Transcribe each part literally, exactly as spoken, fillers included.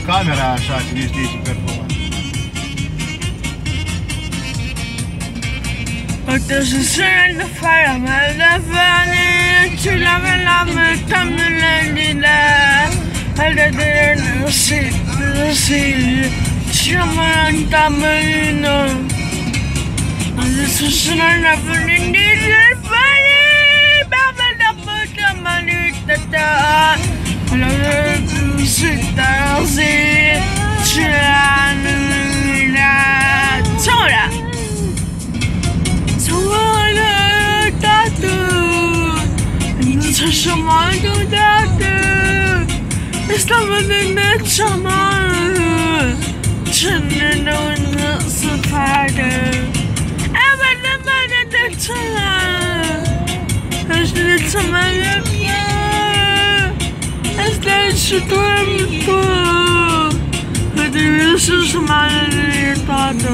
camera așa, cine știe ce performant. Uite să se de fara mea de vane, ce la mea la mea tamnele lila, ale de năsi, năsi, ce mă întamărină. Ale să se la vâninde de fare, bea mea la mătă mă lutătă, ale de se tazi, ce la nălila, țora. Ce să mai deodată Estava de nechamar Ce ne dă să facă Eva de mare de țara Ești de ce mai e bine Este și tu e tu Trebuie să mai e toată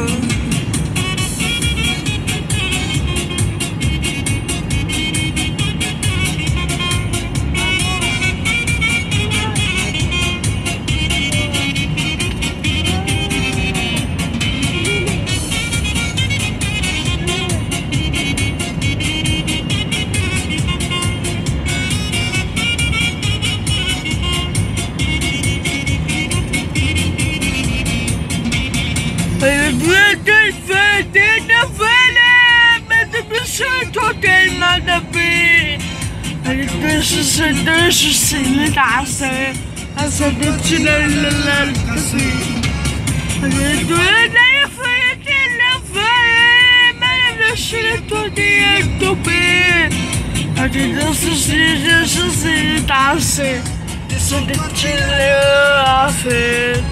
Să se dă și se le lasă Asta de cine le lărgăsi Ale doamne e fără de lăvăre Mele vleșile toate e tope Ale de să se dă și se le lasă Asta de cine le afe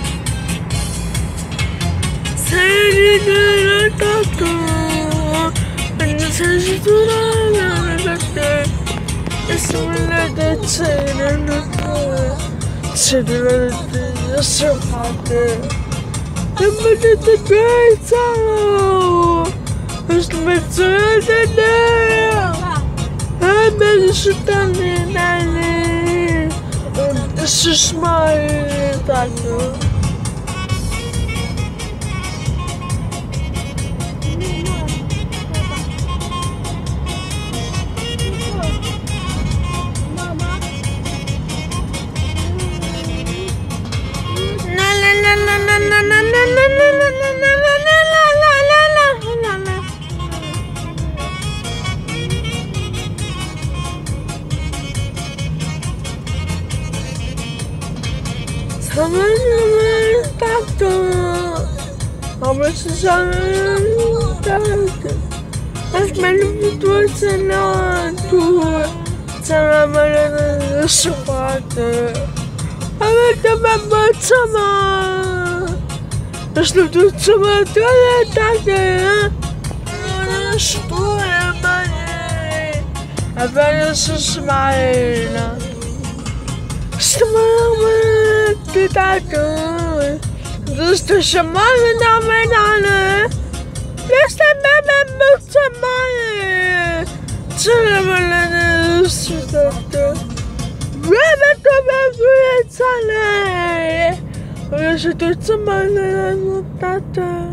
Să le dă la tată Pentru să se dura la tată Sule de țărănătă, țărănătă de săpată Îmbătă de găița, își mățără de nea Îmbătă și talinale, îmbătă și-și mai tată Что тут самотная такая, что я моей, а я смайна, что мама ты такая, что сама на меня, что мама будто моя, целая что время тебе будет целое. Я же тут сама не тата.